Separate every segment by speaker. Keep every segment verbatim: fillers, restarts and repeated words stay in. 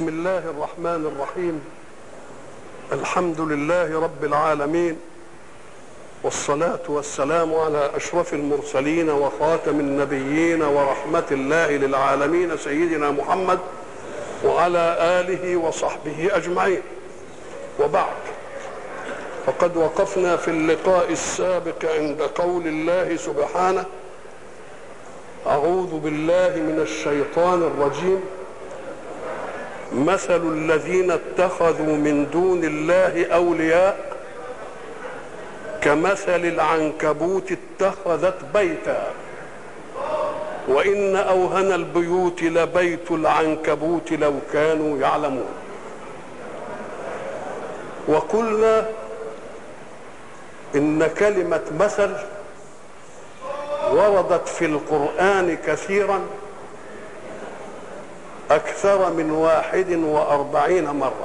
Speaker 1: بسم الله الرحمن الرحيم. الحمد لله رب العالمين، والصلاة والسلام على أشرف المرسلين وخاتم النبيين ورحمة الله للعالمين سيدنا محمد وعلى آله وصحبه أجمعين. وبعد، فقد وقفنا في اللقاء السابق عند قول الله سبحانه: أعوذ بالله من الشيطان الرجيم. مثل الذين اتخذوا من دون الله أولياء كمثل العنكبوت اتخذت بيتا وإن أوهن البيوت لبيت العنكبوت لو كانوا يعلمون. وقلنا إن كلمة مثل وردت في القرآن كثيرا أكثر من واحد وأربعين مرة،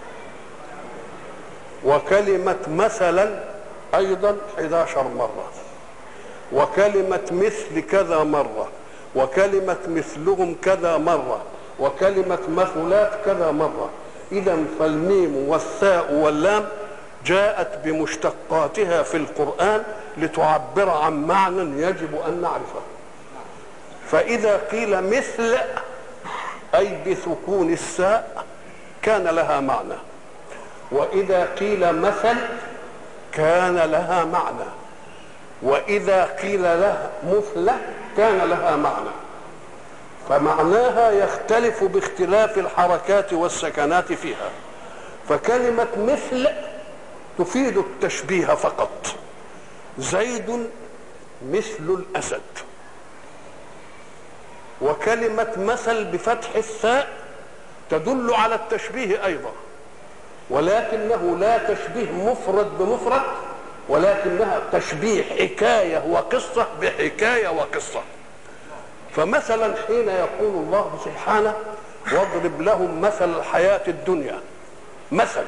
Speaker 1: وكلمة مثلا أيضا إحدى عشرة مرة، وكلمة مثل كذا مرة، وكلمة مثلهم كذا مرة، وكلمة مثلات كذا مرة. إذن فالميم والثاء واللام جاءت بمشتقاتها في القرآن لتعبر عن معنى يجب أن نعرفه. فإذا قيل مثل أي بسكون الساء كان لها معنى، وإذا قيل مثل كان لها معنى، وإذا قيل لها مثلة كان لها معنى. فمعناها يختلف باختلاف الحركات والسكنات فيها. فكلمة مثل تفيد التشبيه فقط، زيد مثل الأسد. وكلمة مثل بفتح الثاء تدل على التشبيه أيضا، ولكنه لا تشبيه مفرد بمفرد، ولكنها تشبيه حكاية وقصة بحكاية وقصة. فمثلا حين يقول الله سبحانه: واضرب لهم مثل الحياة الدنيا، مثل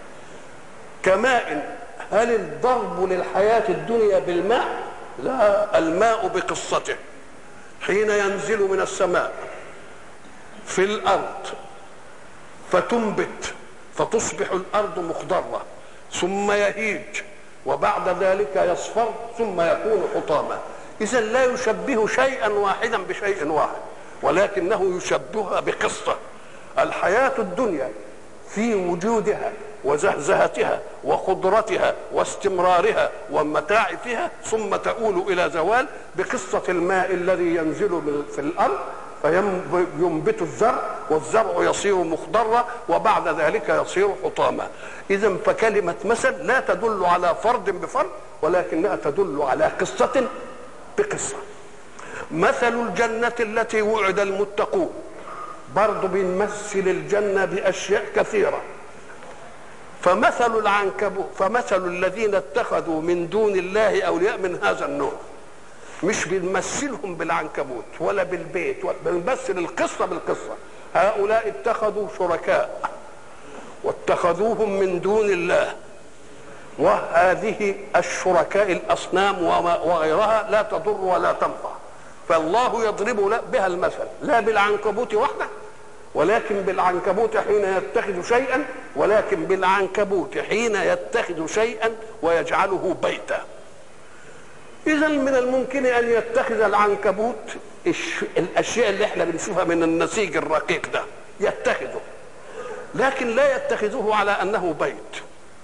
Speaker 1: كماء. هل الضرب للحياة الدنيا بالماء؟ لا، الماء بقصته. حين ينزل من السماء في الأرض فتنبت فتصبح الأرض مخضرة، ثم يهيج، وبعد ذلك يصفر، ثم يكون حطاما. إذن لا يشبه شيئا واحدا بشيء واحد، ولكنه يشبهها بقصة. الحياة الدنيا في وجودها وزهزهتها وخضرتها واستمرارها ومتاعفها، ثم تؤول إلى زوال بقصة الماء الذي ينزل في الأرض فينبت الزرع، والزرع يصير مخضرا، وبعد ذلك يصير حطاما. إذن فكلمة مثل لا تدل على فرد بفرد، ولكنها تدل على قصة بقصة. مثل الجنة التي وعد المتقون، برضو بنمثل الجنة بأشياء كثيرة. فمثل العنكبوت، فمثل الذين اتخذوا من دون الله أولياء من هذا النوع، مش بنمثلهم بالعنكبوت ولا بالبيت، بنمثل القصة بالقصة. هؤلاء اتخذوا شركاء واتخذوهم من دون الله، وهذه الشركاء الأصنام وغيرها لا تضر ولا تنفع. فالله يضرب بها المثل، لا بالعنكبوت وحده، ولكن بالعنكبوت حين يتخذ شيئا، ولكن بالعنكبوت حين يتخذ شيئا ويجعله بيتا. إذن من الممكن أن يتخذ العنكبوت الأشياء اللي احنا بنشوفها من النسيج الرقيق ده، يتخذه، لكن لا يتخذه على أنه بيت،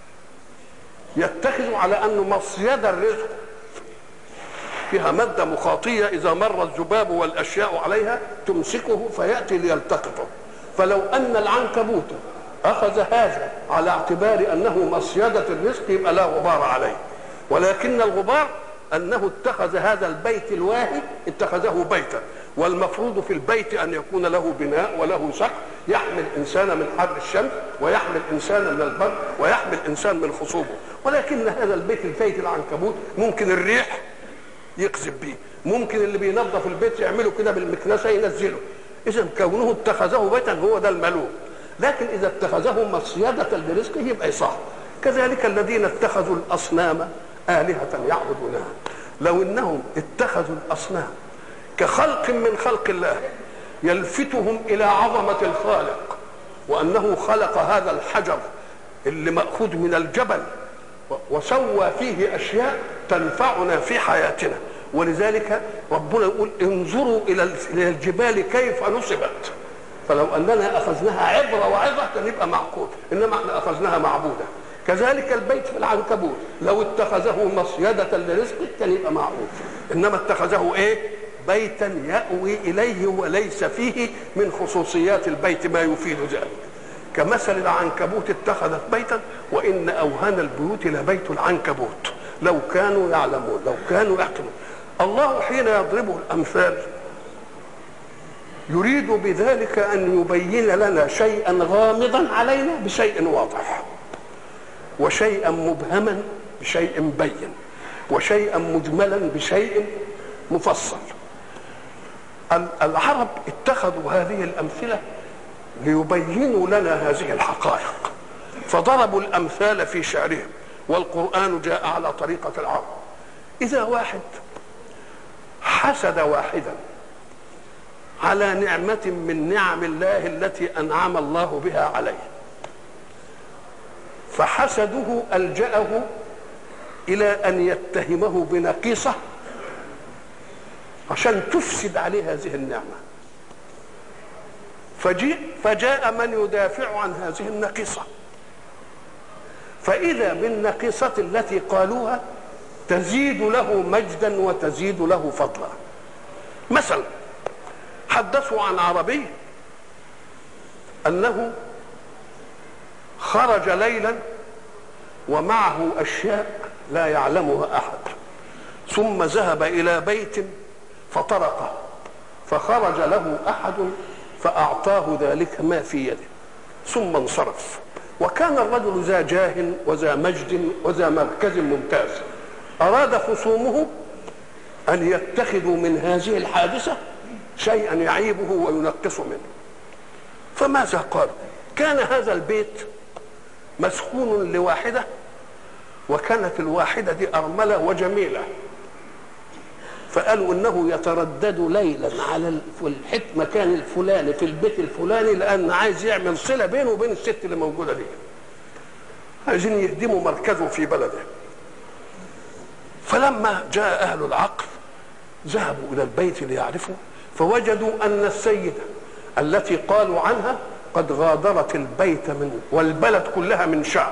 Speaker 1: يتخذ على أنه مصيدة الرزق، فيها مادة مخاطية إذا مر الذباب والأشياء عليها تمسكه فيأتي ليلتقطه. فلو أن العنكبوت أخذ هذا على اعتبار أنه مصيدة الرزق يبقى لا غبار عليه، ولكن الغبار أنه اتخذ هذا البيت الواهي اتخذه بيتا. والمفروض في البيت أن يكون له بناء وله سقف يحمل إنسان من حر الشمس، ويحمل إنسان من البرد، ويحمل إنسان من خصوبه. ولكن هذا البيت البيت العنكبوت ممكن الريح يقذف به، ممكن اللي بينظف البيت يعمله كده بالمكنسة ينزله. إذن كونه اتخذه بيتا هو ده الملوم، لكن إذا اتخذه مصيدة لرزقه يبقى صح. كذلك الذين اتخذوا الأصنام آلهة يعبدونها، لو إنهم اتخذوا الأصنام كخلق من خلق الله يلفتهم إلى عظمة الخالق وأنه خلق هذا الحجر اللي مأخوذ من الجبل وسوى فيه أشياء تنفعنا في حياتنا. ولذلك ربنا يقول انظروا إلى الجبال كيف نصبت، فلو أننا أخذناها عبرة وعظة كان يبقى معقول، إنما احنا أخذناها معبودة. كذلك البيت في العنكبوت لو اتخذه مصيدة لرزقه كان يبقى معقول، إنما اتخذه إيه؟ بيتا يأوي إليه وليس فيه من خصوصيات البيت ما يفيد ذلك. كمثل العنكبوت اتخذت بيتا وإن أوهن البيوت لبيت العنكبوت لو كانوا يعلمون، لو كانوا يحكمون. الله حين يضرب الأمثال يريد بذلك أن يبين لنا شيئا غامضا علينا بشيء واضح، وشيئا مبهما بشيء بين، وشيئا مجملا بشيء مفصل. العرب اتخذوا هذه الأمثلة ليبينوا لنا هذه الحقائق، فضربوا الأمثال في شعرهم، والقرآن جاء على طريقة العرب. إذا واحد حسد واحدا على نعمة من نعم الله التي أنعم الله بها عليه، فحسده ألجأه إلى أن يتهمه بنقيصة عشان تفسد عليه هذه النعمة، فجاء, فجاء من يدافع عن هذه النقيصة، فإذا بالنقيصة التي قالوها تزيد له مجدا وتزيد له فضلا. مثلا حدثوا عن عربي أنه خرج ليلا ومعه أشياء لا يعلمها أحد، ثم ذهب إلى بيت فطرقه، فخرج له أحد فأعطاه ذلك ما في يده ثم انصرف. وكان الرجل ذا جاه وذا مجد وذا مركز ممتاز، أراد خصومه أن يتخذوا من هذه الحادثة شيئا يعيبه وينقص منه. فماذا قال؟ كان هذا البيت مسكون لواحدة، وكانت الواحدة دي أرملة وجميلة، فقالوا إنه يتردد ليلا على المكان الفلاني في البيت الفلاني لأن عايز يعمل صلة بينه وبين الست اللي موجودة دي، عايزين يهدموا مركزه في بلده. فلما جاء أهل العقل ذهبوا إلى البيت ليعرفوا، فوجدوا أن السيدة التي قالوا عنها قد غادرت البيت من والبلد كلها من شعر،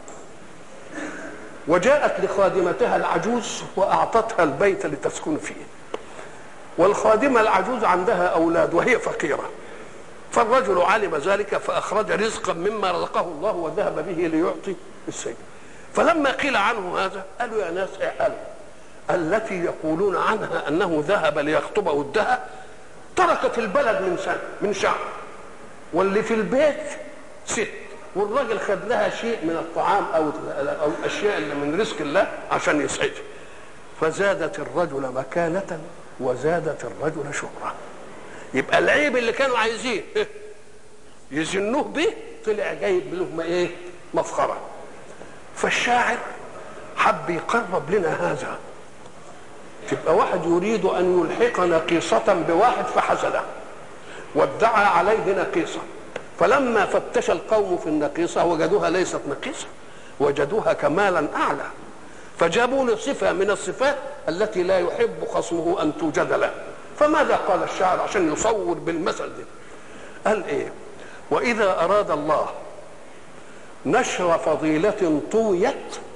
Speaker 1: وجاءت لخادمتها العجوز وأعطتها البيت لتسكن فيه، والخادمة العجوز عندها أولاد وهي فقيرة، فالرجل علم ذلك فأخرج رزقا مما رزقه الله وذهب به ليعطي السيد. فلما قيل عنه هذا قالوا يا ناس اعقلوا، التي يقولون عنها أنه ذهب ليخطب ودها تركت البلد من سنة من شهر، واللي في البيت ست، والراجل خد لها شيء من الطعام أو أو الأشياء اللي من رزق الله عشان يسعدها، فزادت الرجل مكانة وزادت الرجل شهرة. يبقى العيب اللي كانوا عايزين يزنوه به طلع جايب لهم ايه؟ مفخرة. فالشاعر حب يقرب لنا هذا، تبقى واحد يريد أن يلحق نقيصة بواحد فحسده وادعى عليه نقيصة، فلما فتش القوم في النقيصة وجدوها ليست نقيصة، وجدوها كمالا أعلى، فجابوا له صفة من الصفات التي لا يحب خصمه أن توجد له. فماذا قال الشاعر عشان يصور بالمثل ده؟ قال إيه؟ وإذا أراد الله نشر فضيلة طويت،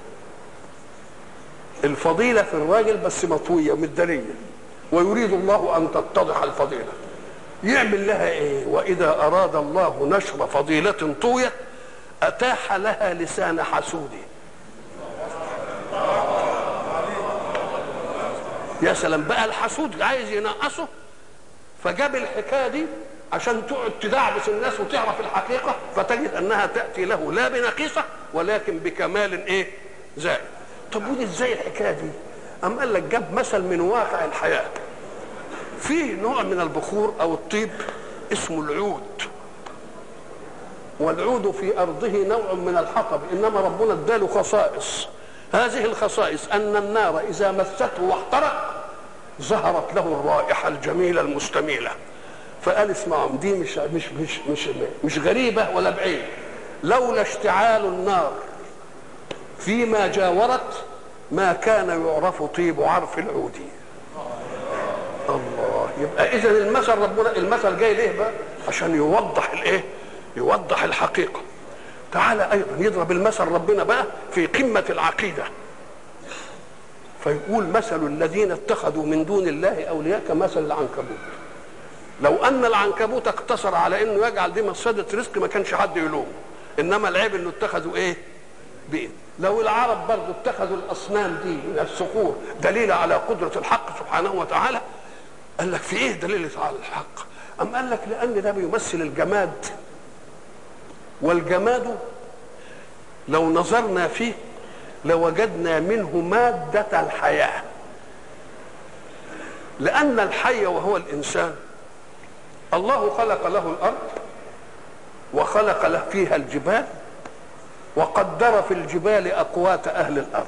Speaker 1: الفضيلة في الراجل بس مطوية مدارية، ويريد الله أن تتضح الفضيلة، يعمل لها إيه؟ وإذا أراد الله نشر فضيلة طويت أتاح لها لسان حسودي. يا سلام بقى، الحسود عايز ينقصه فجاب الحكاية دي عشان تقعد تدعبس الناس وتعرف الحقيقة، فتجد أنها تأتي له لا بنقيصة ولكن بكمال إيه؟ زائد. طب ودي ازاي الحكايه دي؟ أم قال لك جاب مثل من واقع الحياه. فيه نوع من البخور او الطيب اسمه العود، والعود في ارضه نوع من الحطب، انما ربنا اداله خصائص. هذه الخصائص ان النار اذا مسته واحترق ظهرت له الرائحه الجميله المستميله، فقال اسمعهم دي مش مش مش مش مش غريبه ولا بعيد. لولا اشتعال النار فيما جاورت ما كان يعرف طيب عرف العود. الله. يبقى اذا المثل ربنا المثل جاي ليه بقى؟ عشان يوضح الايه؟ يوضح الحقيقه. تعالى ايضا يضرب المثل ربنا بقى في قمه العقيده، فيقول مثل الذين اتخذوا من دون الله اولياء كمثل العنكبوت. لو ان العنكبوت اقتصر على انه يجعل دي مصيده رزق ما كانش حد يلومه، انما العيب انه اتخذوا ايه؟ بإيه؟ لو العرب برضه اتخذوا الاصنام دي من الصخور دليل على قدره الحق سبحانه وتعالى، قال لك في ايه دليل على الحق؟ ام قال لك لان ده بيمثل الجماد، والجماد لو نظرنا فيه لوجدنا منه ماده الحياه، لان الحي وهو الانسان الله خلق له الارض وخلق له فيها الجبال وقدر في الجبال اقوات اهل الارض.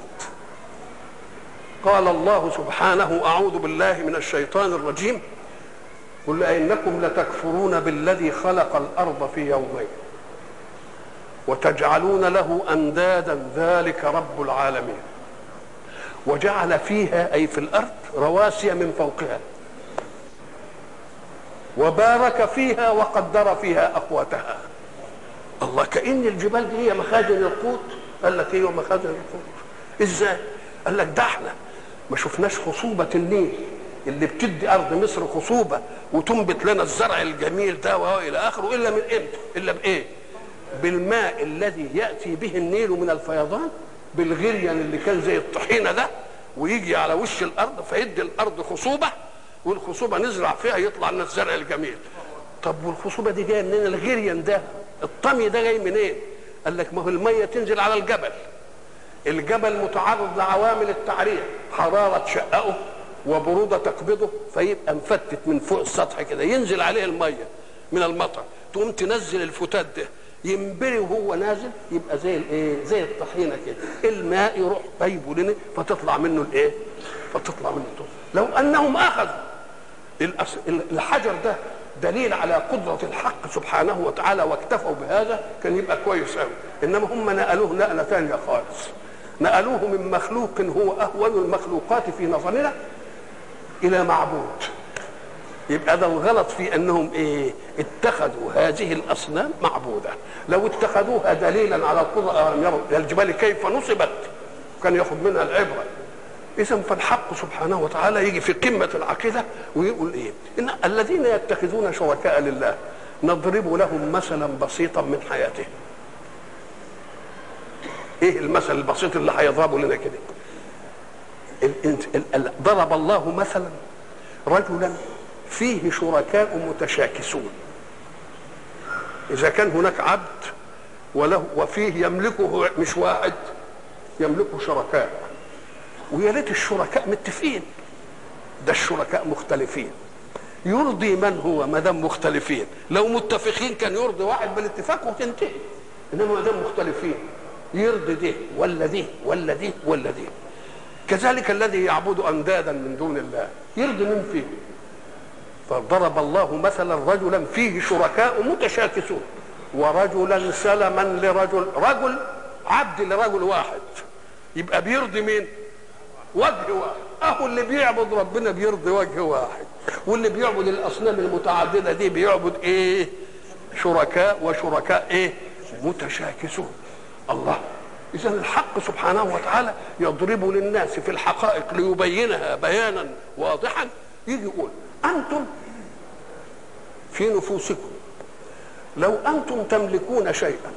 Speaker 1: قال الله سبحانه اعوذ بالله من الشيطان الرجيم قل أئنكم لتكفرون بالذي خلق الارض في يومين وتجعلون له اندادا ذلك رب العالمين وجعل فيها اي في الارض رواسي من فوقها وبارك فيها وقدر فيها اقواتها. الله. كأن الجبال دي هي مخازن القوت. قال لك ايه مخازن القوت؟ ازاي؟ قال لك ده احنا ما شفناش خصوبة النيل اللي بتدي ارض مصر خصوبة وتنبت لنا الزرع الجميل ده والى اخره الا من امتى؟ الا بايه؟ بالماء الذي ياتي به النيل من الفيضان، بالغريان اللي كان زي الطحينه ده ويجي على وش الارض فيدي الارض خصوبة، والخصوبة نزرع فيها يطلع لنا الزرع الجميل. طب والخصوبة دي جايه منين؟ الغريان ده الطمي ده جاي منين؟ إيه؟ قال لك ما هو الميه تنزل على الجبل، الجبل متعرض لعوامل التعرية، حراره تشققه وبروده تقبضه فيبقى مفتت من فوق السطح كده، ينزل عليه الميه من المطر، تقوم تنزل الفتات ده ينبري وهو نازل يبقى زي الايه؟ زي الطحينه كده، الماء يروح طيبه لنا فتطلع منه الايه؟ فتطلع منه الطول. لو انهم اخذوا الحجر ده دليل على قدرة الحق سبحانه وتعالى واكتفوا بهذا كان يبقى كويس قوي، انما هم نقلوه نقلة ثانية خالص، نقلوه من مخلوق هو اهون المخلوقات في نظرنا الى معبود. يبقى ده الغلط في انهم ايه؟ اتخذوا هذه الاصنام معبودة. لو اتخذوها دليلا على القدرة الجبال كيف نصبت كان ياخذ منها العبرة. إذن فالحق سبحانه وتعالى يجي في قمة العقيدة ويقول إيه؟ إن الذين يتخذون شركاء لله نضرب لهم مثلا بسيطا من حياتهم. إيه المثل البسيط اللي هيضربه لنا كده؟ ضرب الله مثلا رجلا فيه شركاء متشاكسون. إذا كان هناك عبد وله وفيه يملكه مش واحد، يملكه شركاء، ويا ريت الشركاء متفقين، ده الشركاء مختلفين. يرضي من هو ما دام مختلفين؟ لو متفقين كان يرضي واحد بالاتفاق وتنتهي، انما ما دام مختلفين يرضي ده ولا ده ولا ده ولا ده. كذلك الذي يعبد اندادا من دون الله يرضي من فيه. فضرب الله مثلا رجلا فيه شركاء متشاكسون ورجلا سلما لرجل، رجل عبد لرجل واحد، يبقى بيرضي مين؟ وجه واحد. اهو اللي بيعبد ربنا بيرضي وجه واحد، واللي بيعبد الاصنام المتعدده دي بيعبد ايه؟ شركاء، وشركاء ايه؟ متشاكسون. الله. اذا الحق سبحانه وتعالى يضرب للناس في الحقائق ليبينها بيانا واضحا. يجي يقول انتم في نفوسكم لو انتم تملكون شيئا،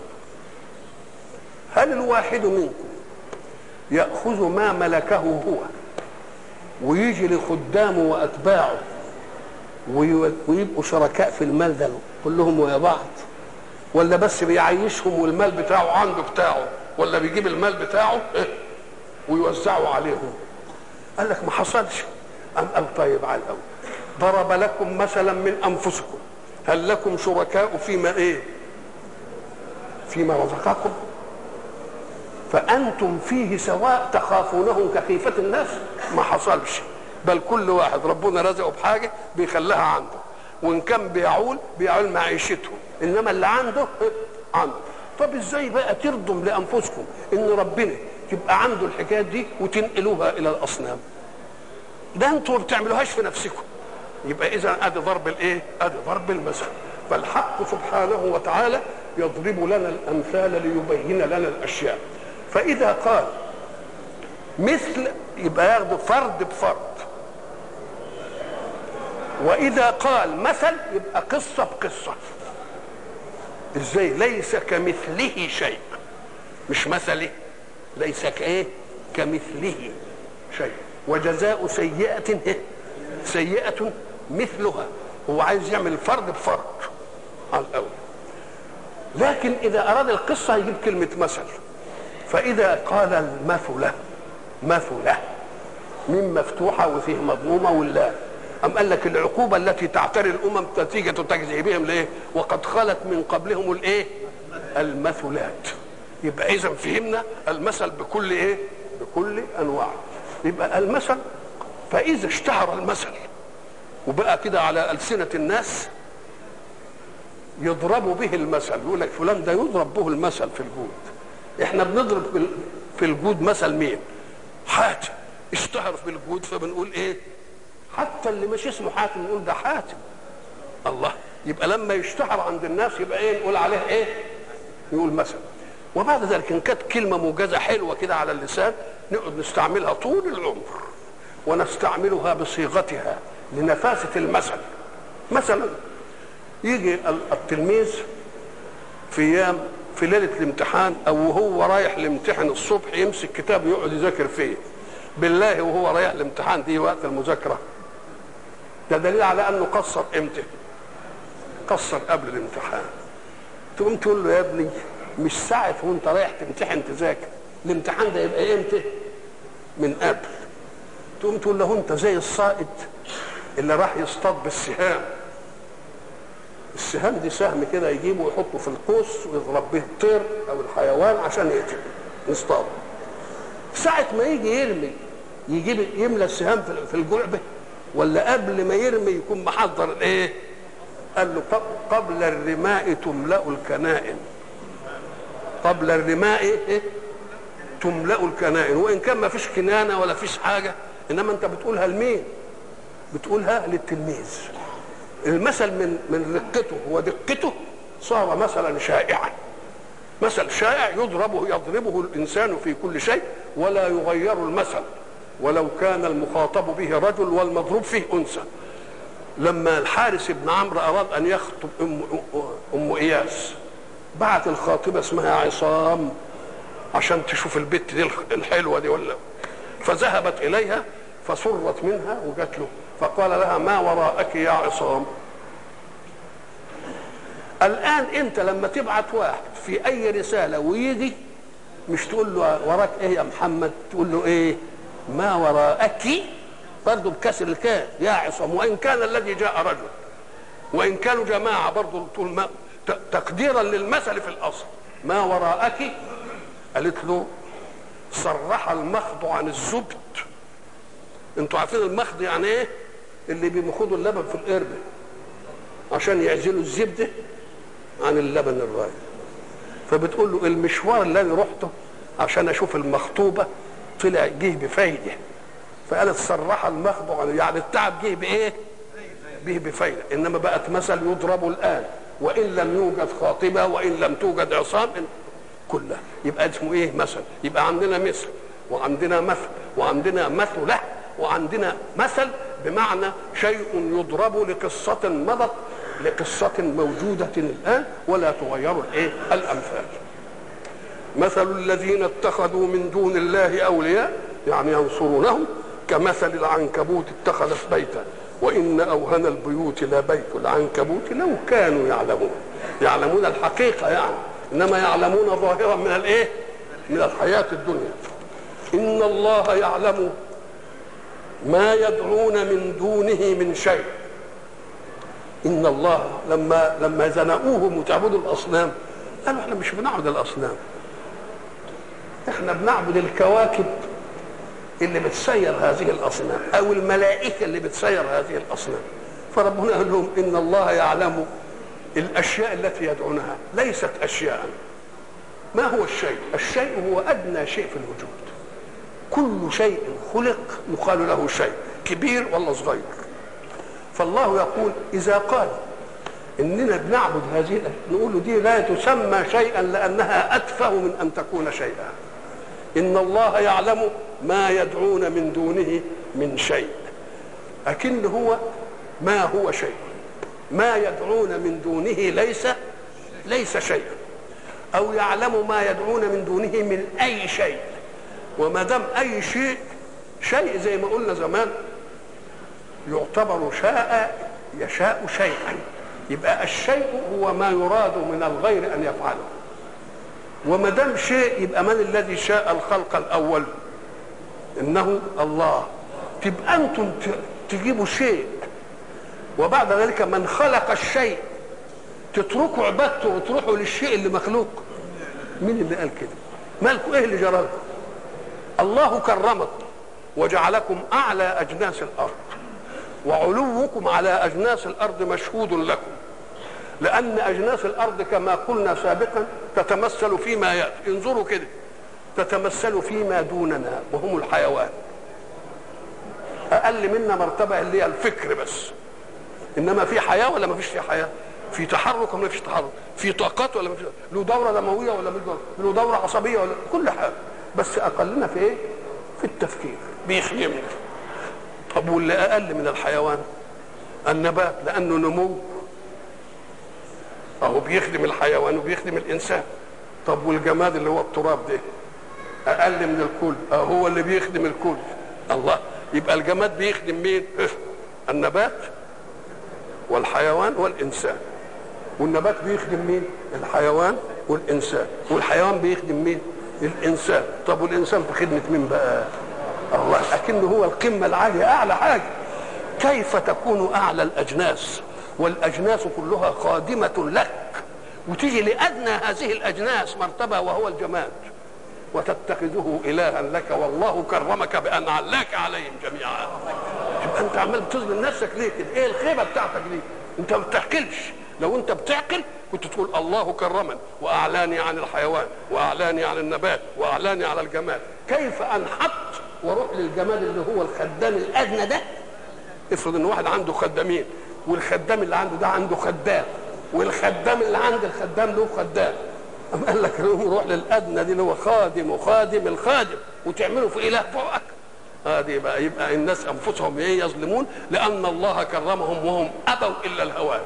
Speaker 1: هل الواحد منكم يأخذ ما ملكه هو ويجي لخدامه وأتباعه ويبقوا شركاء في المال ده كلهم ويا بعض، ولا بس بيعيشهم والمال بتاعه عنده بتاعه، ولا بيجيب المال بتاعه ويوزعه عليهم؟ قال لك ما حصلش. أم قال طيب على الأول ضرب لكم مثلا من أنفسكم هل لكم شركاء فيما إيه؟ فيما رزقكم فأنتم فيه سواء تخافونهم كخيفة الناس؟ ما حصلش، بل كل واحد ربنا رزقه بحاجة بيخليها عنده، وان كان بيعول بيعول معيشته، انما اللي عنده عنده. طب ازاي بقى ترضم لانفسكم ان ربنا تبقى عنده الحكايات دي وتنقلوها الى الاصنام؟ ده انتوا ما بتعملوهاش في نفسكم. يبقى اذا ادي ضرب الايه؟ ادي ضرب المثل. فالحق سبحانه وتعالى يضرب لنا الامثال ليبين لنا الاشياء. فاذا قال مثل يبقى ياخده فرد بفرد، واذا قال مثل يبقى قصه بقصه. ازاي؟ ليس كمثله شيء، مش مثله، ليس كايه؟ كمثله شيء. وجزاء سيئه سيئه مثلها. هو عايز يعمل الفرد بفرد على الاول، لكن اذا اراد القصه يجيب كلمه مثل. فاذا قال المثل مثل من مفتوحه وفيه مضمومه ولا أم قال لك العقوبة التي تعتري الأمم نتيجة تكذيبهم ليه؟ وقد خلت من قبلهم الإيه؟ المثلات. يبقى إذا فهمنا المثل بكل إيه؟ بكل أنواعه. يبقى المثل، فإذا اشتهر المثل وبقى كده على ألسنة الناس يضرب به المثل، يقول لك فلان ده يضرب به المثل في الجود. إحنا بنضرب في الجود مثل مين؟ حاتم اشتهر في الجود فبنقول إيه؟ حتى اللي مش اسمه حاتم نقول ده حاتم. الله، يبقى لما يشتهر عند الناس يبقى ايه؟ نقول عليه ايه؟ يقول مثلا. وبعد ذلك ان كانت كلمه موجزه حلوه كده على اللسان نقعد نستعملها طول العمر، ونستعملها بصيغتها لنفاسه المثل. مثلا يجي التلميذ في ايام في ليله الامتحان او وهو رايح لامتحن الصبح يمسك كتاب يقعد يذاكر فيه. بالله وهو رايح الامتحان دي وقت المذاكره؟ ده دليل على انه قصر امتى؟ قصر قبل الامتحان. تقوم تقول له يا ابني مش ساعه وانت رايح تمتحن تذاكر، الامتحان ده يبقى امتى؟ من قبل. تقوم تقول له انت زي الصائد اللي راح يصطاد بالسهام. السهام دي سهم كده يجيبه ويحطه في القوس ويضرب به الطير او الحيوان عشان يقتله يصطاده. ساعه ما يجي يرمي يجيب يملى السهام في الجعبه، ولا قبل ما يرمي يكون محضر الايه؟ قال له قبل الرماء تملأ الكنائن. قبل الرماء ايه؟ تملأ الكنائن. وان كان ما فيش كنانه ولا فيش حاجه، انما انت بتقولها لمين؟ بتقولها للتلميذ. المثل من من رقته ودقته صار مثلا شائعا. مثل شائع يضربه يضربه الانسان في كل شيء ولا يغير المثل ولو كان المخاطب به رجل والمضروب فيه انثى. لما الحارث بن عمرو اراد ان يخطب ام ام اياس بعت الخاطبه اسمها عصام عشان تشوف البت دي الحلوه دي ولا، فذهبت اليها فسرت منها وجات له فقال لها ما وراءك يا عصام. الان انت لما تبعت واحد في اي رساله ويجي مش تقول له وراك ايه يا محمد، تقول له ايه؟ ما وراءك، برضه بكسر الكاف يا عصام، وان كان الذي جاء رجل وان كانوا جماعه برضه تقول ما تقديرا للمثل في الاصل. ما وراءك قالت له صرح المخض عن الزبد. انتوا عارفين المخض يعني ايه؟ اللي بيمخضوا اللبن في القربه عشان يعزلوا الزبده عن اللبن الرايب. فبتقول له المشوار الذي رحته عشان اشوف المخطوبه طلع جه بفايده. فقالت صرح المخض عن، يعني التعب جه بايه؟ به بفايده. انما بقت مثل يضرب الان وان لم يوجد خاطبه وان لم توجد عصام كلها. يبقى اسمه ايه؟ مثل. يبقى عندنا مثل وعندنا مثل وعندنا مثله وعندنا مثل بمعنى شيء يضرب لقصة مضت لقصة موجودة الآن ولا تغير الايه؟ الأمثال. مثل الذين اتخذوا من دون الله أولياء يعني ينصرونهم كمثل العنكبوت اتخذت بيتا وإن أوهن البيوت لبيت العنكبوت لو كانوا يعلمون. يعلمون الحقيقة يعني، إنما يعلمون ظاهرا من الايه؟ من الحياة الدنيا. إن الله يعلم ما يدعون من دونه من شيء. إن الله لما لما زنقوهم وتعبدوا الأصنام قالوا احنا مش بنعبد الأصنام، احنا بنعبد الكواكب اللي بتسير هذه الأصنام أو الملائكة اللي بتسير هذه الأصنام. فربنا قال لهم إن الله يعلم الأشياء التي يدعونها ليست أشياء. ما هو الشيء؟ الشيء هو أدنى شيء في الوجود. كل شيء خلق يقال له شيء، كبير ولا صغير. فالله يقول إذا قال إننا بنعبد هذه الأشياء نقول له دي لا تسمى شيئا لأنها أتفه من أن تكون شيئا. إن الله يعلم ما يدعون من دونه من شيء، لكن هو ما هو شيء. ما يدعون من دونه ليس ليس شيئا، أو يعلم ما يدعون من دونه من أي شيء. وما دام أي شيء شيء زي ما قلنا زمان يعتبر شاء يشاء شيئا، يبقى الشيء هو ما يراد من الغير أن يفعله. وما دام شيء يبقى من الذي شاء الخلق الأول؟ إنه الله. تبقى أنتم تجيبوا شيء وبعد ذلك من خلق الشيء تتركوا عبادته وتروحوا للشيء اللي مخلوق. مين اللي قال كده؟ مالكم ايه اللي جرى لكم؟ الله كرمكم وجعلكم اعلى اجناس الارض، وعلوكم على اجناس الارض مشهود لكم، لان اجناس الارض كما قلنا سابقا تتمثل فيما ياتي. انظروا كده، تتمثل فيما دوننا وهم الحيوان. اقل منا مرتبه اللي هي الفكر بس، انما في حياه ولا ما فيش في حياه؟ في تحرك ولا ما فيش تحرك؟ في طاقات ولا ما فيش؟ له دوره دمويه ولا مش دوره؟ له دوره عصبيه ولا؟ كل حاجه، بس اقلنا في ايه؟ في التفكير، بيخدمنا. طب واللي اقل من الحيوان؟ النبات، لانه نمو اهو بيخدم الحيوان وبيخدم الانسان. طب والجماد اللي هو التراب ده اقل من الكل، اهو هو اللي بيخدم الكل. الله، يبقى الجماد بيخدم مين؟ النبات والحيوان والإنسان، والنبات بيخدم مين؟ الحيوان والإنسان، والحيوان بيخدم مين؟ الإنسان. طب والإنسان في خدمة مين بقى؟ الله، لكنه هو القمة العالية، أعلى حاجة. كيف تكون أعلى الأجناس والأجناس كلها خادمة لك، وتيجي لأدنى هذه الأجناس مرتبة وهو الجماد وتتخذه إلها لك، والله كرمك بأن علاك عليهم جميعا. يبقى أنت عمال بتظلم نفسك ليه كده؟ إيه الخيبة بتاعتك ليه؟ أنت ما بتعقلش. لو أنت بتعقل كنت تقول الله كرمني وأعلاني عن الحيوان وأعلاني عن النبات وأعلاني على الجماد. كيف أنحط وأروح للجماد اللي هو الخدام الأدنى ده؟ افرض إن واحد عنده خدامين، والخدام اللي عنده ده عنده خدام، والخدام اللي عند الخدام له خدام. أم قال لك روح للأدنى دي اللي هو خادم وخادم الخادم وتعملوا في إله فوقك. هذه يبقى يبقى الناس أنفسهم إيه يظلمون، لأن الله كرمهم وهم أبوا إلا الهوان.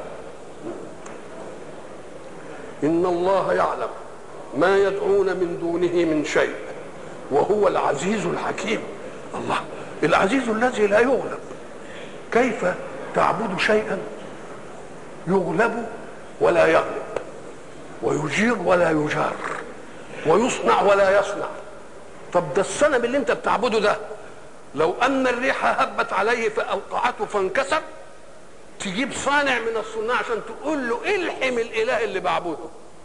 Speaker 1: إن الله يعلم ما يدعون من دونه من شيء وهو العزيز الحكيم. الله العزيز الذي لا يغلب. كيف تعبد شيئا يغلب ولا يغلب، ويجير ولا يجار، ويصنع ولا يصنع؟ طب ده الصنم اللي انت بتعبده ده لو ان الريح هبت عليه فاوقعته فانكسر، تجيب صانع من الصناع عشان تقول له الحم الاله اللي بعبده،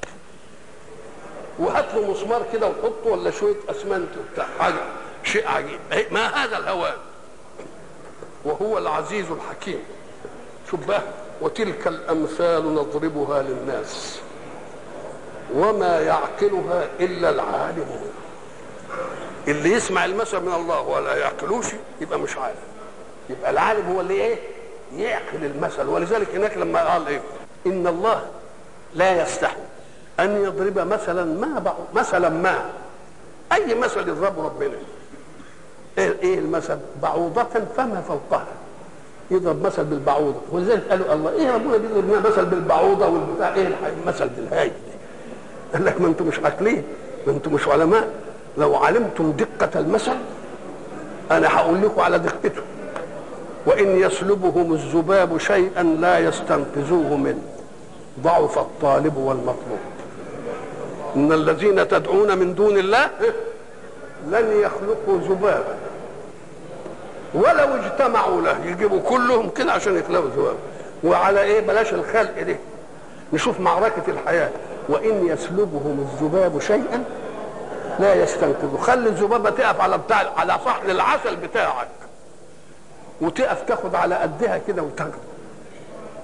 Speaker 1: وهات له مسمار كده وحطه ولا شويه اسمنت وبتاع حاجه، شيء عجيب. ما هذا الهوان؟ وهو العزيز الحكيم. شوف بقى، وتلك الامثال نضربها للناس وما يعقلها الا العالمون. اللي يسمع المثل من الله ولا يعقلوش يبقى مش عالم، يبقى العالم هو اللي ايه؟ يعقل المثل. ولذلك هناك لما قال ايه؟ ان الله لا يستحي ان يضرب مثلا ما بعض مثلا ما اي مثل يضربه ربنا. ايه المثل؟ بعوضة فما فوقها. يضرب مثل بالبعوضة، ولذلك قالوا الله ايه ربنا بيضرب لنا مثل بالبعوضة والبتاع، ايه المثل بالهاي؟ قال لك ما انتم مش عاقلين، ما انتم مش علماء. لو علمتم دقة المثل انا هقول لكم على دقته. وان يسلبهم الذباب شيئا لا يستنقذوه منه، ضعف الطالب والمطلوب. ان الذين تدعون من دون الله لن يخلقوا ذبابا ولو اجتمعوا له. يجيبوا كلهم كده عشان يخلقوا ذبابا. وعلى ايه؟ بلاش الخلق دي، نشوف معركة الحياة. وان يسلبهم الذباب شيئا لا يستنقذوا. خلي الذبابة تقف على بتاع على فحل العسل بتاعك، وتقف تاخد على قدها كده وتاخد،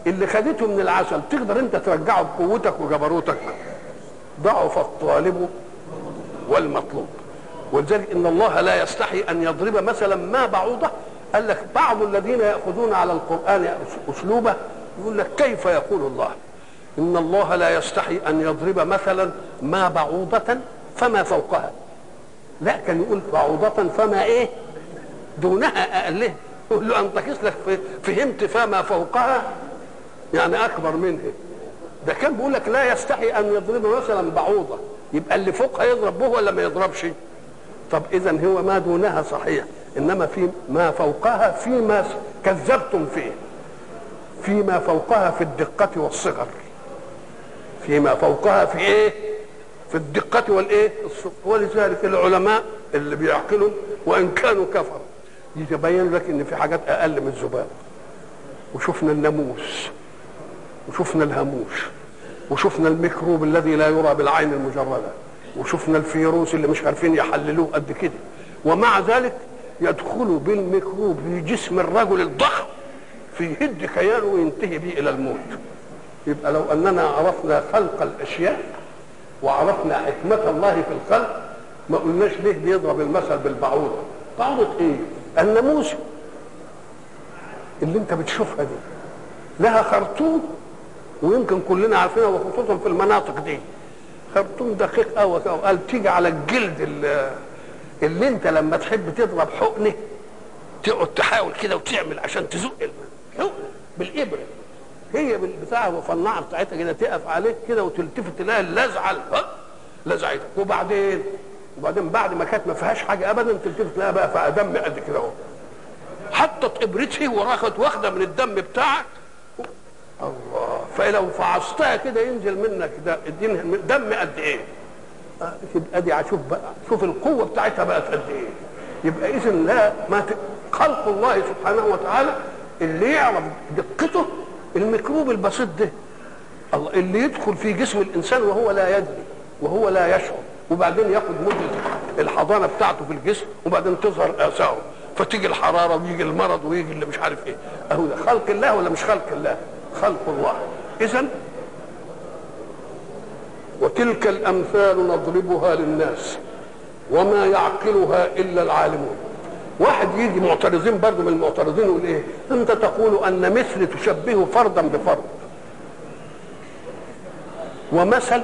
Speaker 1: اللي خدته من العسل تقدر انت ترجعه بقوتك وجبروتك؟ ضعف الطالب والمطلوب. ولذلك ان الله لا يستحي ان يضرب مثلا ما بعوضه. قال لك بعض الذين ياخذون على القران اسلوبه يقول لك كيف يقول الله ان الله لا يستحي ان يضرب مثلا ما بعوضه فما فوقها. لا، كان يقول بعوضه فما ايه دونها اقلها. يقول له انت كسلك فهمت فما فوقها يعني اكبر منها. ده كان بيقول لك لا يستحي ان يضرب مثلا بعوضه، يبقى اللي فوقها يضرب به ولا ما يضربش؟ طب اذا هو ما دونها صحيح، انما في ما فوقها فيما كذبتم فيه، فيما فوقها في الدقه والصغر. فيما فوقها في ايه؟ في الدقه والايه؟ الصغر. ولذلك العلماء اللي بيعقلوا وان كانوا كفروا يتبين لك ان في حاجات اقل من الذباب. وشفنا الناموس وشفنا الهاموش وشفنا الميكروب الذي لا يرى بالعين المجرده وشفنا الفيروس اللي مش عارفين يحللوه قد كده، ومع ذلك يدخل بالميكروب في جسم الرجل الضخم فيهد كيانه وينتهي به الى الموت. يبقى لو اننا عرفنا خلق الاشياء وعرفنا حكمه الله في الخلق ما قلناش ليه بيضرب المثل بالبعوضه. بعوضه ايه؟ الناموس اللي انت بتشوفها دي لها خرطوم، ويمكن كلنا عارفينها وخصوصا في المناطق دي. خرطوم دقيق قوي قال تيجي على الجلد اللي, اللي انت لما تحب تضرب حقنه تقعد تحاول كده وتعمل عشان تزق الحقنه بالابره، هي بالبتاع وفناعه بتاعتها كده تقف عليك كده وتلتفت تلاقي اللزعه لزعتك. وبعدين وبعدين بعد ما كانت ما فيهاش حاجه ابدا تلتفت تلاقيها بقى فيها دم قد كده اهو، حطت ابرتها وراحت واخده من الدم بتاعك. الله، فلو فعصتها كده ينزل منك دم قد ايه؟ يبقى دي شوف بقى، شوف القوه بتاعتها بقت قد ايه. يبقى اذا لا ما ت... خلق الله سبحانه وتعالى اللي يعرف دقته الميكروب البسيط ده، الله اللي يدخل في جسم الانسان وهو لا يدري وهو لا يشعر، وبعدين ياخد مده الحضانه بتاعته في الجسم وبعدين تظهر اثاره فتيجي الحراره ويجي المرض ويجي اللي مش عارف ايه. اهو ده خلق الله ولا مش خلق الله؟ خلق الله. اذا وتلك الامثال نضربها للناس وما يعقلها الا العالمون. واحد يجي معترضين برضه من المعترضين يقول ايه؟ انت تقول ان مثل تشبه فردا بفرد ومثل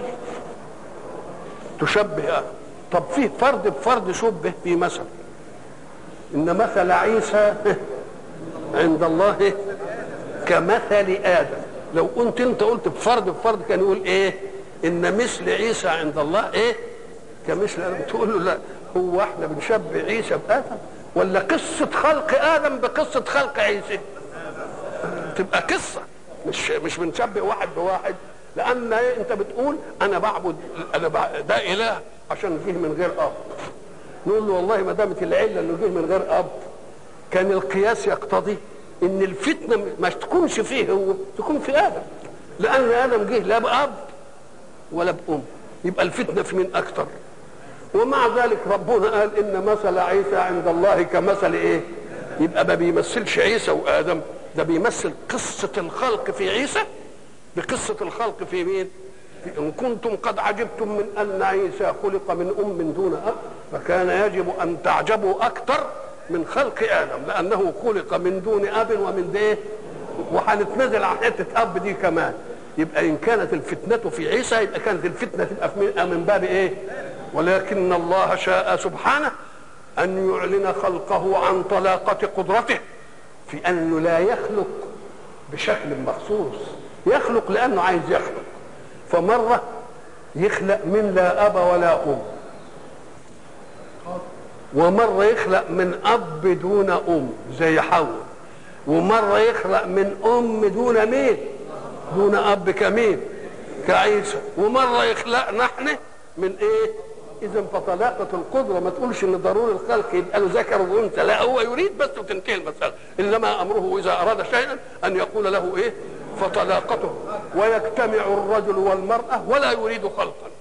Speaker 1: تشبه. طب فيه فرد بفرد شبه في مثل، ان مثل عيسى عند الله كمثل ادم. لو كنت انت قلت بفرد بفرد كان يقول ايه؟ ان مثل عيسى عند الله ايه؟ كمثل ادم. تقول له لا، هو احنا بنشبه عيسى بادم ولا قصه خلق ادم بقصه خلق عيسى؟ تبقى قصه، مش مش بنشبه واحد بواحد. لان انت بتقول انا بعبد انا بعبد ده اله عشان جه من غير اب. نقول له والله ما دامت العله انه جه من غير اب كان القياس يقتضي ان الفتنه ما تكونش فيه هو، تكون في ادم، لان ادم جه لا باب ولا بام، يبقى الفتنه في مين اكتر؟ ومع ذلك ربنا قال ان مثل عيسى عند الله كمثل ايه؟ يبقى ما بيمثلش عيسى وادم، ده بيمثل قصه الخلق في عيسى بقصه الخلق في مين؟ في ان كنتم قد عجبتم من ان عيسى خلق من ام دون اب فكان يجب ان تعجبوا اكثر من خلق ادم، لانه خلق من دون اب ومن ده، وهنتنزل على حته اب دي كمان. يبقى ان كانت الفتنه في عيسى يبقى كانت الفتنه تبقى من باب ايه؟ ولكن الله شاء سبحانه ان يعلن خلقه عن طلاقه قدرته في انه لا يخلق بشكل مخصوص، يخلق لانه عايز يخلق. فمره يخلق من لا اب ولا ام، ومره يخلق من اب دون ام زي حواء، ومره يخلق من ام دون مين؟ دون اب كمين؟ كعيسى. ومره يخلقنا احنا من ايه؟ اذا فطلاقه القدره ما تقولش ان ضروري الخلق يبقى له ذكر وانثى، لا، هو يريد بس وتنتهي المساله. انما امره اذا اراد شيئا ان يقول له ايه؟ فطلاقته. ويجتمع الرجل والمراه ولا يريد خلقا.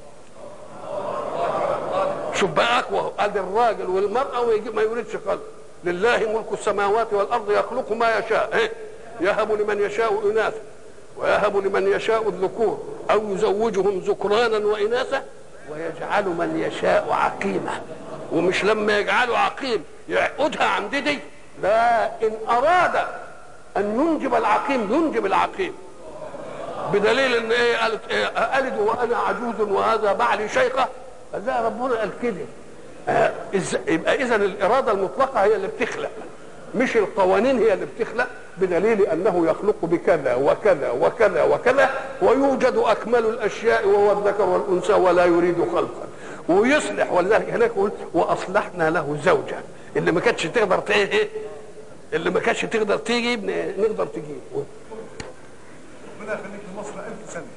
Speaker 1: شوف بقى اقوى، ادي الراجل والمراه ويجي ما يريدش خلق. لله ملك السماوات والارض يخلق ما يشاء، ايه؟ يهب لمن يشاء اناثا ويهب لمن يشاء الذكور او يزوجهم ذكرانا واناثا ويجعل من يشاء عقيما. ومش لما يجعله عقيم يعقدها عند دي، لا، ان اراد ان ينجب العقيم ينجب العقيم، بدليل ان ايه قالت ايه الد وانا عجوز وهذا بعلي شيخه. لا، ربنا قال كده. آه يبقى اذا الاراده المطلقه هي اللي بتخلق، مش القوانين هي اللي بتخلق، بدليل انه يخلق بكذا وكذا وكذا وكذا ويوجد اكمل الاشياء وهو الذكر والانثى ولا يريد خلقا ويصلح. ولذلك هناك يقول واصلحنا له زوجا، اللي ما كانتش تقدر ايه اللي ما كانتش تقدر تيجي نقدر تجيب.
Speaker 2: ربنا يخليك لمصر ألف سنة.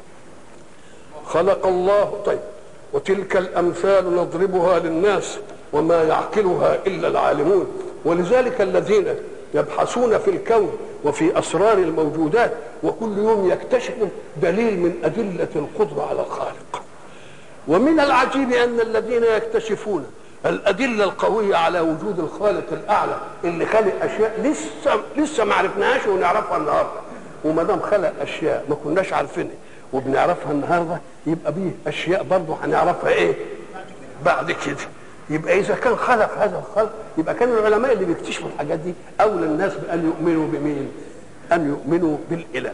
Speaker 1: خلق الله. طيب، وتلك الامثال نضربها للناس وما يعقلها الا العالمون. ولذلك الذين يبحثون في الكون وفي اسرار الموجودات وكل يوم يكتشفوا دليل من ادله القدره على الخالق. ومن العجيب ان الذين يكتشفون الادله القويه على وجود الخالق الاعلى اللي خلق اشياء لسه لسه ما عرفناهاش ونعرفها النهارده، وما دام خلق اشياء ما كناش عارفينها وبنعرفها النهارده يبقى بيه اشياء برضه هنعرفها ايه بعد كده. يبقى اذا كان خلق هذا الخلق يبقى كان العلماء اللي بيكتشفوا الحاجات دي اولى الناس بان يؤمنوا بمين؟ ان يؤمنوا بالاله.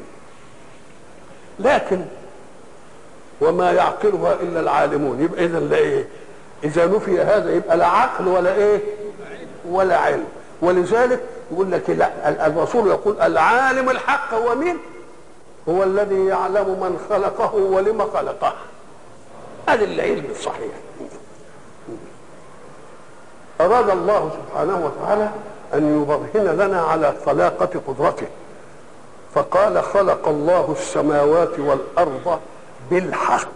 Speaker 1: لكن وما يعقلها الا العالمون. يبقى اذا لا ايه؟ اذا نفي هذا يبقى لا عقل ولا ايه؟ ولا علم. ولذلك يقول لك لا، الرسول يقول العالم الحق هو مين؟ هو الذي يعلم من خلقه ولما خلقه. هذا العلم الصحيح. أراد الله سبحانه وتعالى أن يبرهن لنا على طلاقة قدرته، فقال خلق الله السماوات والأرض بالحق.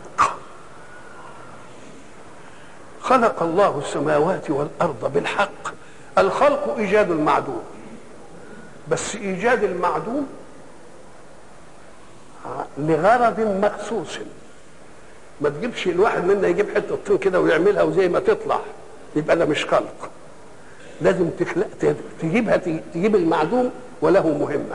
Speaker 1: خلق الله السماوات والأرض بالحق. الخلق إيجاد المعدوم، بس إيجاد المعدوم لغرض مخصوص. ما تجيبش الواحد منا يجيب حتة طين كده ويعملها وزي ما تطلع يبقى ده مش خلق. لازم تخلق تجيبها تجيب المعدوم وله مهمة.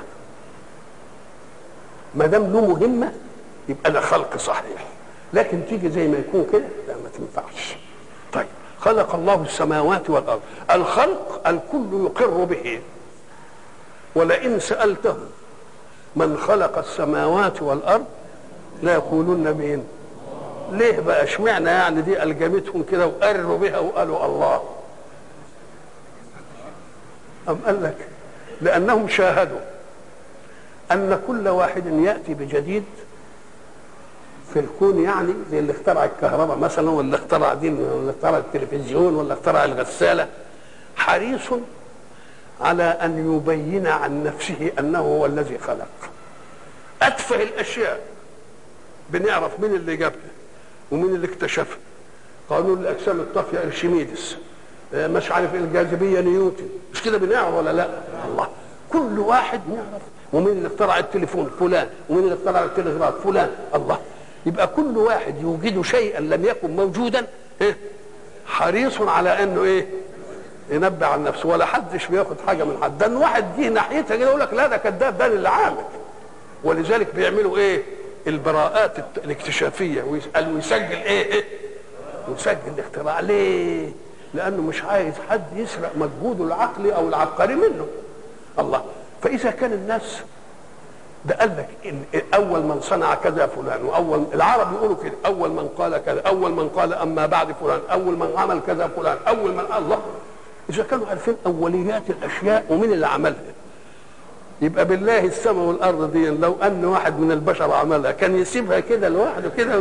Speaker 1: ما دام له مهمة يبقى ده خلق صحيح. لكن تيجي زي ما يكون كده لا، ما تنفعش. طيب، خلق الله السماوات والأرض. الخلق الكل يقر به. ولئن سألتهم من خلق السماوات والأرض لا يقولون مين؟ ليه بقى؟ اشمعنى يعني دي ألجمتهم كده وقروا بها وقالوا الله؟ أم قال لك لأنهم شاهدوا أن كل واحد يأتي بجديد في الكون، يعني زي اللي اخترع الكهرباء مثلا، ولا اخترع دين، ولا اخترع التلفزيون، ولا اخترع الغسالة، حريص على أن يبين عن نفسه أنه هو الذي خلق. أتفه الأشياء بنعرف مين اللي جابها ومين اللي اكتشفها. قانون الأجسام الطافية أرشميدس، مش عارف الجاذبية نيوتن، مش كده بنعرف ولا لا؟ الله، كل واحد نعرف. ومين اللي اخترع التليفون؟ فلان. ومين اللي اخترع التلغراف؟ فلان. الله، يبقى كل واحد يوجد شيئا لم يكن موجودا إيه؟ حريص على انه ايه؟ ينبه عن نفسه. ولا حدش بياخد حاجه من حد. ده واحد جه ناحيتها كده يقول لك لا ده كذاب، ده اللي عامل. ولذلك بيعملوا ايه؟ البراءات الاكتشافيه، ويسال ويسجل ايه ايه؟ ويسجل الاختراع. ليه؟ لانه مش عايز حد يسرق مجهوده العقلي او العبقري منه. الله، فاذا كان الناس ده قال لك اول من صنع كذا فلان، واول العرب يقولوا كده اول من قال كذا، اول من قال اما بعد فلان، اول من عمل كذا فلان، اول من الله. اذا كانوا عارفين اوليات الاشياء ومين اللي عملها، يبقى بالله السماء والارض دي لو ان واحد من البشر عملها كان يسيبها كده لوحده كده؟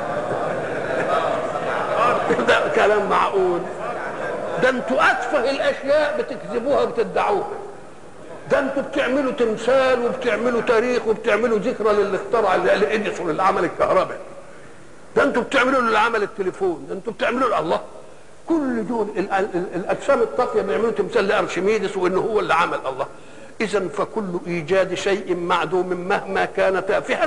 Speaker 1: ده كلام معقول؟ ده انتوا اتفه الاشياء بتكذبوها وبتدعوها. ده انتوا بتعملوا تمثال وبتعملوا تاريخ وبتعملوا ذكرى للي اخترع الاديسون اللي عمل الكهرباء. ده انتوا بتعملوا اللي عمل التليفون. ده انتوا بتعملوا الله. كل دول الاجسام الطافيه بيعملوا تمثال لارشميدس وانه هو اللي عمل الله. اذا فكل ايجاد شيء معدوم مهما كان تافها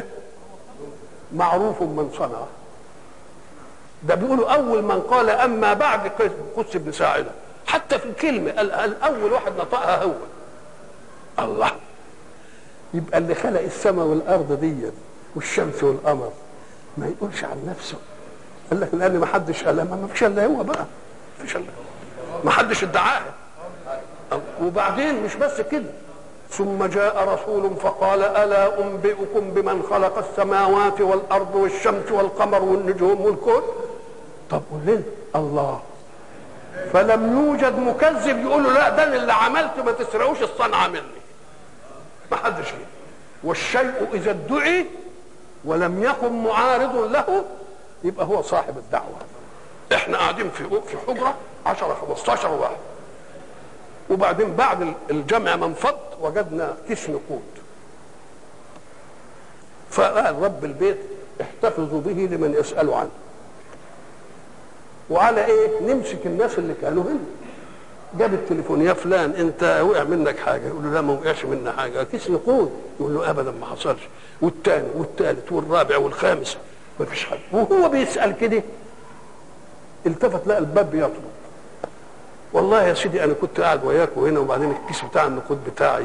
Speaker 1: معروف من صنعه. ده بيقولوا اول من قال اما بعد قدس بن ساعده، حتى في الكلمه الاول واحد نطقها هو الله. يبقى اللي خلق السماء والارض دي والشمس والقمر ما يقولش عن نفسه. قال لك لان ما حدش قال ما فيش الا هو بقى، ما فيش الا ما حدش ادعاها. وبعدين مش بس كده، ثم جاء رسول فقال الا انبئكم بمن خلق السماوات والارض والشمس والقمر والنجوم والكون. طب قول لنا الله. فلم يوجد مكذب يقول له لا ده اللي عملت ما تسرقوش الصنعه مني. ما حدش كده. والشيء اذا ادعي ولم يكن معارض له يبقى هو صاحب الدعوه. احنا قاعدين في في حجره عشرة خمستاشر واحد، وبعدين بعد الجمع ما انفض وجدنا كيس نقود، فقال رب البيت احتفظوا به لمن يسألوا عنه. وعلى ايه؟ نمسك الناس اللي كانوا هنا. جاب التليفون يا فلان انت وقع منك حاجه، يقول له لا ما وقعش مني حاجه، كيس نقود، يقول له ابدا ما حصلش. والثاني والثالث والرابع والخامس ما فيش حاجه. وهو بيسأل كده التفت لقى الباب بيطلب. والله يا سيدي انا كنت قاعد وياكم هنا وبعدين الكيس بتاع النقود بتاعي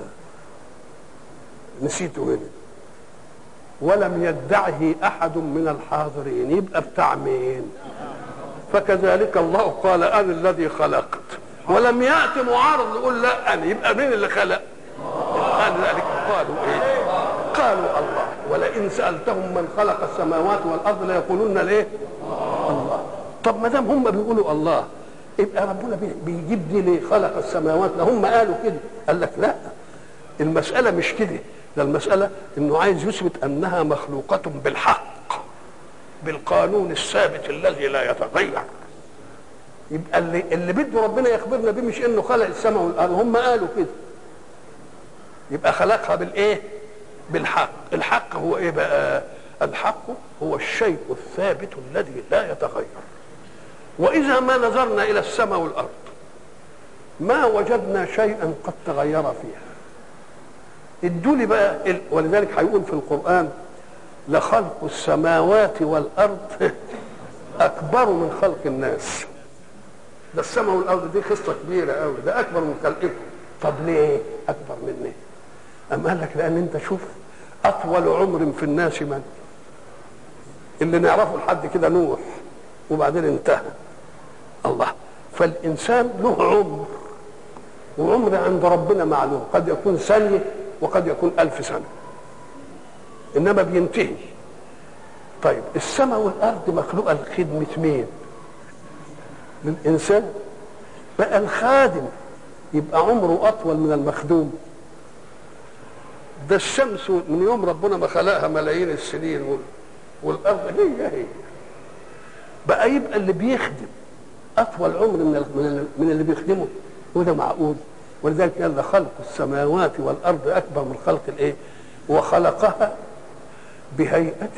Speaker 1: نسيته هنا. ولم يدعه احد من الحاضرين، يبقى بتاع مين؟ فكذلك الله قال انا الذي خلقت، ولم يأتي معارض يقول لا انا، يبقى مين اللي خلق؟ قال ذلك قالوا ايه؟ قالوا الله. ولئن سألتهم من خلق السماوات والارض ليقولون ليه؟ الله. طب ما دام هم بيقولوا الله يبقى ربنا بيجيب دي ليه؟ خلق السماوات، ده هم قالوا كده. قال لك لا، المسألة مش كده، ده المسألة انه عايز يثبت انها مخلوقة بالحق، بالقانون الثابت الذي لا يتغير. يبقى اللي اللي بده ربنا يخبرنا بيه مش انه خلق السماء والارض، هم قالوا كده. يبقى خلقها بالايه؟ بالحق. الحق هو ايه بقى؟ الحق هو الشيء الثابت الذي لا يتغير. واذا ما نظرنا الى السماء والارض ما وجدنا شيئا قد تغير فيها. ادوا لي بقى، ولذلك هيقول في القران لخلق السماوات والارض اكبر من خلق الناس. ده السماء والارض دي قصه كبيره قوي، ده اكبر من خلقكم. طب ليه اكبر مني؟ أم قال لك لان انت شوف اطول عمر في الناس من اللي نعرفه لحد كده نوح وبعدين انتهى. الله. فالانسان له عمر، وعمر عند ربنا معلوم، قد يكون ثانيه وقد يكون ألف سنه، انما بينتهي. طيب السماء والارض مخلوقه لخدمه مين؟ للانسان. بقى الخادم يبقى عمره اطول من المخدوم. ده الشمس من يوم ربنا ما خلقها ملايين السنين والارض هي هي. بقى يبقى اللي بيخدم اطول عمر من من اللي بيخدمه، وده معقول؟ ولذلك قال خلق السماوات والارض اكبر من خلق الايه؟ وخلقها بهيئه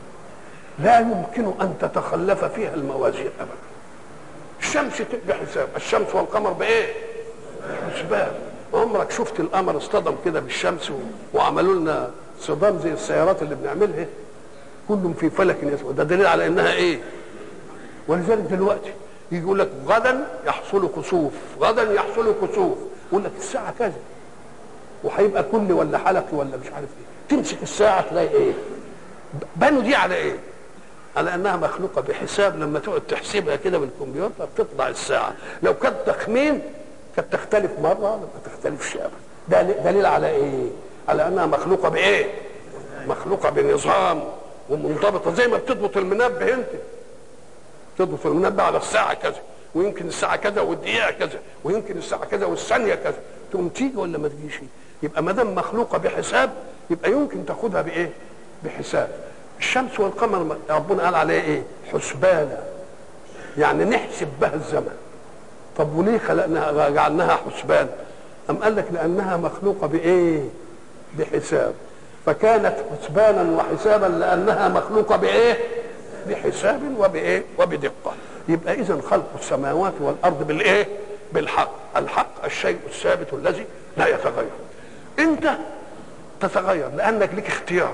Speaker 1: لا يمكن ان تتخلف فيها الموازين ابدا. الشمس بحساب، الشمس والقمر بايه؟ بحسبان. عمرك شفت القمر اصطدم كده بالشمس وعملوا لنا صدام زي السيارات اللي بنعملها؟ كلهم في فلك يسود. ده دليل على انها ايه؟ ولذلك دلوقتي يجي يقول لك غدا يحصل كسوف، غدا يحصل كسوف، يقول لك الساعه كذا وهيبقى كل ولا حلقي ولا مش عارف ايه. تمسك الساعه تلاقي ايه؟ بنوا دي على ايه؟ على انها مخلوقه بحساب. لما تقعد تحسبها كده بالكمبيوتر تطلع الساعه. لو كانت تخمين كانت تختلف مره ما تختلفش ابدا. ده دليل على ايه؟ على انها مخلوقه بايه؟ مخلوقه بنظام ومنضبطه، زي ما بتضبط المنبه. انت تضبط المنبه على الساعه كذا، ويمكن الساعه كذا والدقيقه كذا، ويمكن الساعه كذا والثانيه كذا، تقوم تيجي ولا ما تجيش؟ يبقى ما دام مخلوقه بحساب يبقى يمكن تاخدها بايه؟ بحساب. الشمس والقمر ربنا قال عليه ايه؟ حسبانا، يعني نحسب بها الزمن. طب وليه خلقناها جعلناها حسبان؟ أم قال لك لأنها مخلوقة بإيه؟ بحساب. فكانت حسبانا وحسابا لأنها مخلوقة بإيه؟ بحساب وبإيه؟ وبدقة. يبقى إذن خلق السماوات والأرض بالإيه؟ بالحق. الحق الشيء الثابت الذي لا يتغير. أنت تتغير لأنك لك اختيار.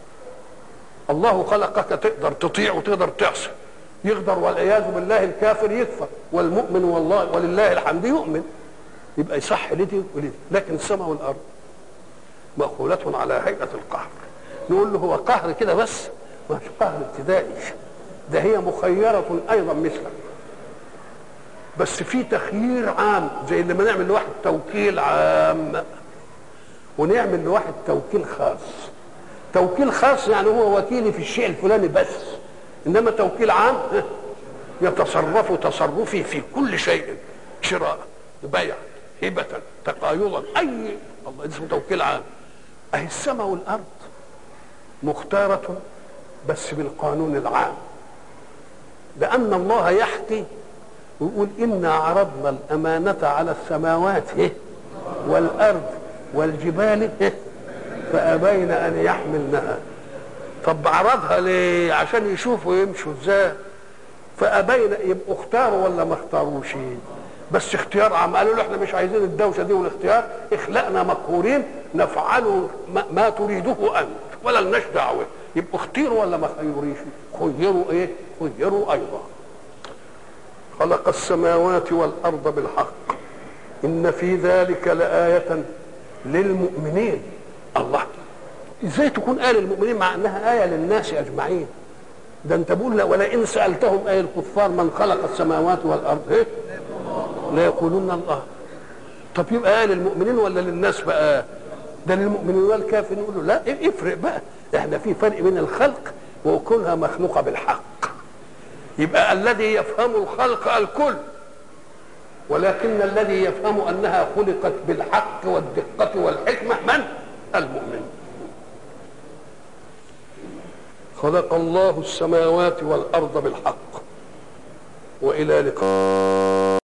Speaker 1: الله خلقك تقدر تطيع وتقدر تعصي. يقدر والعياذ بالله الكافر يكفر، والمؤمن والله ولله الحمد يؤمن. يبقى يصح لدي ولدي. لكن السماء والارض مأخولة على هيئة القهر. نقول له هو قهر كده بس؟ ما هوش قهر ابتدائي، ده هي مخيرة أيضا مثلك، بس في تخيير عام، زي لما نعمل لواحد توكيل عام ونعمل لواحد توكيل خاص. توكيل خاص يعني هو وكيلي في الشيء الفلاني بس، انما توكيل عام يتصرف تصرفي في كل شيء، شراء، بيع، هبة، تقايضا، اي الله اسمه توكيل عام. اهي السماء والارض مختارة بس بالقانون العام، لان الله يحكي ويقول إنا عرضنا الأمانة على السماوات والأرض والجبال فأبين أن يحملنها. طب عرضها ليه؟ عشان يشوفوا يمشوا ازاي. فأبين، يبقوا اختاروا ولا ما اختاروش؟ بس اختيار عام. قالوا له احنا مش عايزين الدوشة دي والاختيار، اخلقنا مقهورين نفعل ما, ما تريده أنت ولا لناش دعوة. يبقوا اختيروا ولا ما خيروش؟ خيروا ايه؟ خيروا أيضا. خلق السماوات والأرض بالحق إن في ذلك لآية للمؤمنين. الله، ازاي تكون آية للمؤمنين مع انها آية للناس أجمعين؟ ده انت بقول ولئن سألتهم أي الكفار من خلق السماوات والأرض ايه لا يقولون الله. طب يبقى آية للمؤمنين ولا للناس بقى؟ ده للمؤمنين والكافر. نقول له لا، افرق بقى، احنا في فرق بين الخلق وكونها مخلوقة بالحق. يبقى الذي يفهم الخلق الكل، ولكن الذي يفهم انها خلقت بالحق والدقة والحكمة من؟ المؤمن. خلق الله السماوات والأرض بالحق. وإلى لقاء.